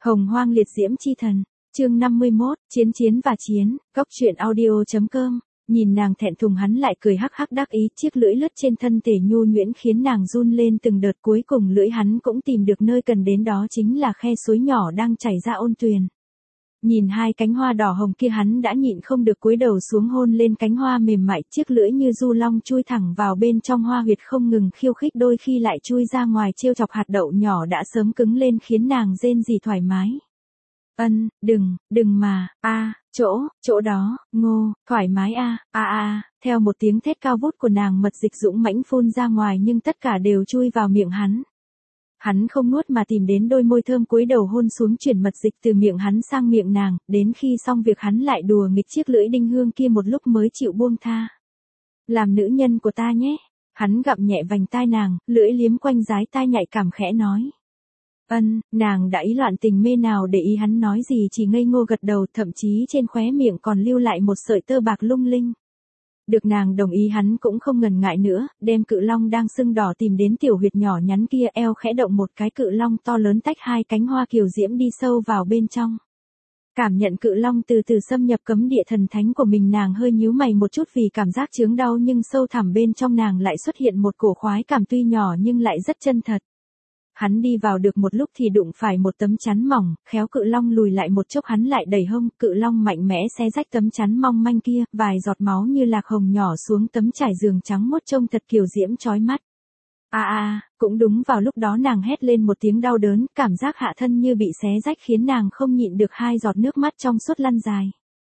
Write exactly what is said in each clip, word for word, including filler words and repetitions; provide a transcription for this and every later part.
Hồng Hoang liệt diễm chi thần, chương năm mươi mốt, chiến chiến và chiến, góc truyện audio.com, nhìn nàng thẹn thùng hắn lại cười hắc hắc đắc ý, chiếc lưỡi lướt trên thân thể nhu nhuyễn khiến nàng run lên từng đợt, cuối cùng lưỡi hắn cũng tìm được nơi cần đến, đó chính là khe suối nhỏ đang chảy ra ôn tuyền. Nhìn hai cánh hoa đỏ hồng kia hắn đã nhịn không được cúi đầu xuống hôn lên cánh hoa mềm mại, chiếc lưỡi như du long chui thẳng vào bên trong hoa huyệt không ngừng khiêu khích, đôi khi lại chui ra ngoài trêu chọc hạt đậu nhỏ đã sớm cứng lên khiến nàng rên rỉ thoải mái. Ân, đừng, đừng mà, a, chỗ, chỗ đó, ngô, thoải mái a, a a, theo một tiếng thét cao vút của nàng mật dịch dũng mãnh phun ra ngoài nhưng tất cả đều chui vào miệng hắn. Hắn không nuốt mà tìm đến đôi môi thơm cúi đầu hôn xuống, chuyển mật dịch từ miệng hắn sang miệng nàng, đến khi xong việc hắn lại đùa nghịch chiếc lưỡi đinh hương kia một lúc mới chịu buông tha. Làm nữ nhân của ta nhé, hắn gặm nhẹ vành tai nàng, lưỡi liếm quanh dái tai nhạy cảm khẽ nói. Ân, nàng đã ý loạn tình mê nào để ý hắn nói gì, chỉ ngây ngô gật đầu, thậm chí trên khóe miệng còn lưu lại một sợi tơ bạc lung linh. Được nàng đồng ý hắn cũng không ngần ngại nữa, đem cự long đang sưng đỏ tìm đến tiểu huyệt nhỏ nhắn kia, eo khẽ động một cái, cự long to lớn tách hai cánh hoa kiều diễm đi sâu vào bên trong. Cảm nhận cự long từ từ xâm nhập cấm địa thần thánh của mình, nàng hơi nhíu mày một chút vì cảm giác chướng đau, nhưng sâu thẳm bên trong nàng lại xuất hiện một cổ khoái cảm tuy nhỏ nhưng lại rất chân thật. Hắn đi vào được một lúc thì đụng phải một tấm chắn mỏng, khéo cự long lùi lại một chốc, hắn lại đẩy hông, cự long mạnh mẽ xé rách tấm chắn mong manh kia, vài giọt máu như lạc hồng nhỏ xuống tấm trải giường trắng mốt trông thật kiều diễm chói mắt. A a, cũng đúng vào lúc đó nàng hét lên một tiếng đau đớn, cảm giác hạ thân như bị xé rách khiến nàng không nhịn được hai giọt nước mắt trong suốt lăn dài.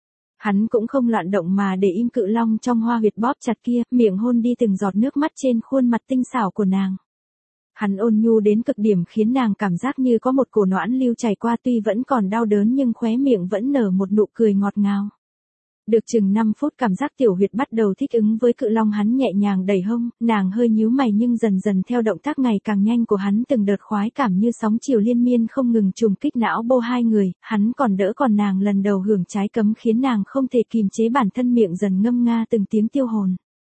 Hắn cũng không loạn động mà để im cự long trong hoa huyệt bóp chặt kia, miệng hôn đi từng giọt nước mắt trên khuôn mặt tinh xảo của nàng. Hắn ôn nhu đến cực điểm khiến nàng cảm giác như có một cổ noãn lưu chảy qua, tuy vẫn còn đau đớn nhưng khóe miệng vẫn nở một nụ cười ngọt ngào. Được chừng năm phút cảm giác tiểu huyệt bắt đầu thích ứng với cự long, hắn nhẹ nhàng đẩy hông, nàng hơi nhíu mày nhưng dần dần theo động tác ngày càng nhanh của hắn, từng đợt khoái cảm như sóng chiều liên miên không ngừng trùng kích não bộ hai người, hắn còn đỡ còn nàng lần đầu hưởng trái cấm khiến nàng không thể kìm chế bản thân, miệng dần ngâm nga từng tiếng tiêu hồn.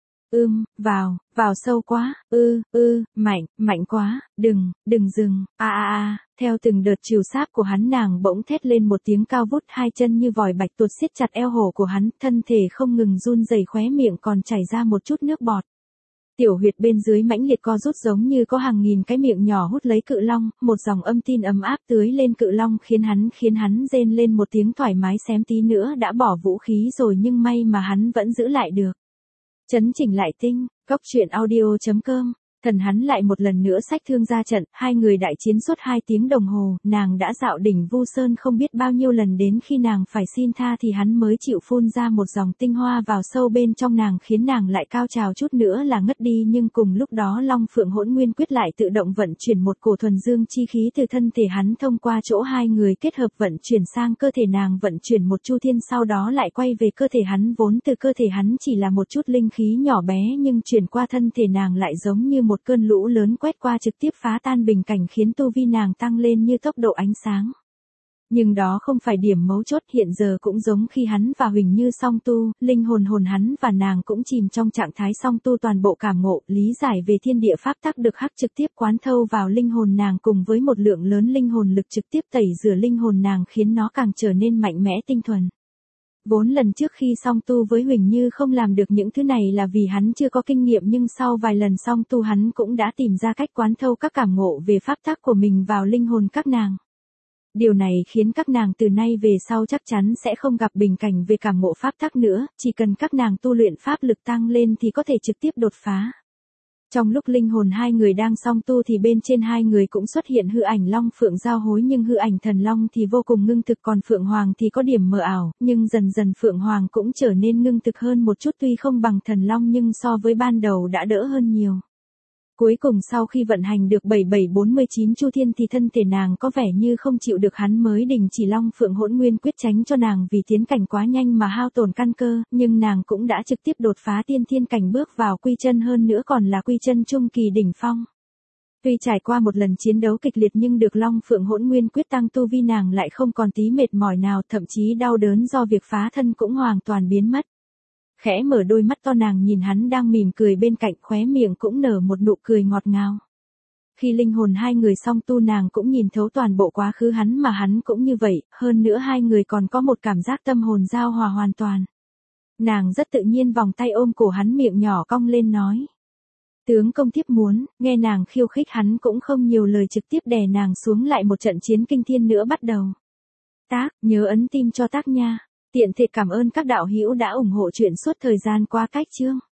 Ưm, vào, vào sâu quá, ư, ư, mạnh, mạnh quá, đừng, đừng dừng, a a a, theo từng đợt chiều sáp của hắn nàng bỗng thét lên một tiếng cao vút, hai chân như vòi bạch tuột siết chặt eo hổ của hắn, thân thể không ngừng run rẩy, khóe miệng còn chảy ra một chút nước bọt. Tiểu huyệt bên dưới mãnh liệt co rút giống như có hàng nghìn cái miệng nhỏ hút lấy cự long, một dòng âm tin ấm áp tưới lên cự long khiến hắn khiến hắn rên lên một tiếng thoải mái, xém tí nữa đã bỏ vũ khí rồi nhưng may mà hắn vẫn giữ lại được. Chấn chỉnh lại tinh, góc truyện audio.com, thần hắn lại một lần nữa xách thương ra trận, hai người đại chiến suốt hai tiếng đồng hồ, nàng đã dạo đỉnh Vu Sơn không biết bao nhiêu lần, đến khi nàng phải xin tha thì hắn mới chịu phun ra một dòng tinh hoa vào sâu bên trong nàng khiến nàng lại cao trào chút nữa là ngất đi, nhưng cùng lúc đó Long Phượng Hỗn Nguyên Quyết lại tự động vận chuyển một cổ thuần dương chi khí từ thân thể hắn thông qua chỗ hai người kết hợp vận chuyển sang cơ thể nàng, vận chuyển một chu thiên sau đó lại quay về cơ thể hắn, vốn từ cơ thể hắn chỉ là một chút linh khí nhỏ bé nhưng chuyển qua thân thể nàng lại giống như một cơn lũ lớn quét qua, trực tiếp phá tan bình cảnh khiến tu vi nàng tăng lên như tốc độ ánh sáng. Nhưng đó không phải điểm mấu chốt, hiện giờ cũng giống khi hắn và Huỳnh Như song tu, linh hồn hồn hắn và nàng cũng chìm trong trạng thái song tu, toàn bộ cảm ngộ, lý giải về thiên địa pháp tắc được khắc trực tiếp quán thâu vào linh hồn nàng, cùng với một lượng lớn linh hồn lực trực tiếp tẩy rửa linh hồn nàng khiến nó càng trở nên mạnh mẽ tinh thuần. Vốn lần trước khi song tu với Huỳnh Như không làm được những thứ này là vì hắn chưa có kinh nghiệm, nhưng sau vài lần song tu hắn cũng đã tìm ra cách quán thâu các cảm ngộ về pháp tắc của mình vào linh hồn các nàng. Điều này khiến các nàng từ nay về sau chắc chắn sẽ không gặp bình cảnh về cảm ngộ pháp tắc nữa, chỉ cần các nàng tu luyện pháp lực tăng lên thì có thể trực tiếp đột phá. Trong lúc linh hồn hai người đang song tu thì bên trên hai người cũng xuất hiện hư ảnh Long Phượng giao hối, nhưng hư ảnh thần Long thì vô cùng ngưng thực, còn Phượng Hoàng thì có điểm mờ ảo, nhưng dần dần Phượng Hoàng cũng trở nên ngưng thực hơn một chút, tuy không bằng thần Long nhưng so với ban đầu đã đỡ hơn nhiều. Cuối cùng sau khi vận hành được bảy bảy bốn mươi chín chu thiên thì thân thể nàng có vẻ như không chịu được, hắn mới đình chỉ Long Phượng Hỗn Nguyên Quyết tránh cho nàng vì tiến cảnh quá nhanh mà hao tổn căn cơ, nhưng nàng cũng đã trực tiếp đột phá tiên thiên cảnh, bước vào quy chân, hơn nữa còn là quy chân trung kỳ đỉnh phong. Tuy trải qua một lần chiến đấu kịch liệt nhưng được Long Phượng Hỗn Nguyên Quyết tăng tu vi, nàng lại không còn tí mệt mỏi nào, thậm chí đau đớn do việc phá thân cũng hoàn toàn biến mất. Khẽ mở đôi mắt to nàng nhìn hắn đang mỉm cười bên cạnh, khóe miệng cũng nở một nụ cười ngọt ngào. Khi linh hồn hai người song tu nàng cũng nhìn thấu toàn bộ quá khứ hắn mà hắn cũng như vậy, hơn nữa hai người còn có một cảm giác tâm hồn giao hòa hoàn toàn. Nàng rất tự nhiên vòng tay ôm cổ hắn miệng nhỏ cong lên nói. Tướng công thiếp muốn, nghe nàng khiêu khích hắn cũng không nhiều lời trực tiếp đè nàng xuống lại một trận chiến kinh thiên nữa bắt đầu. Tác, nhớ ấn tim cho tác nha. Tiện thể cảm ơn các đạo hữu đã ủng hộ chuyện suốt thời gian qua cách chương.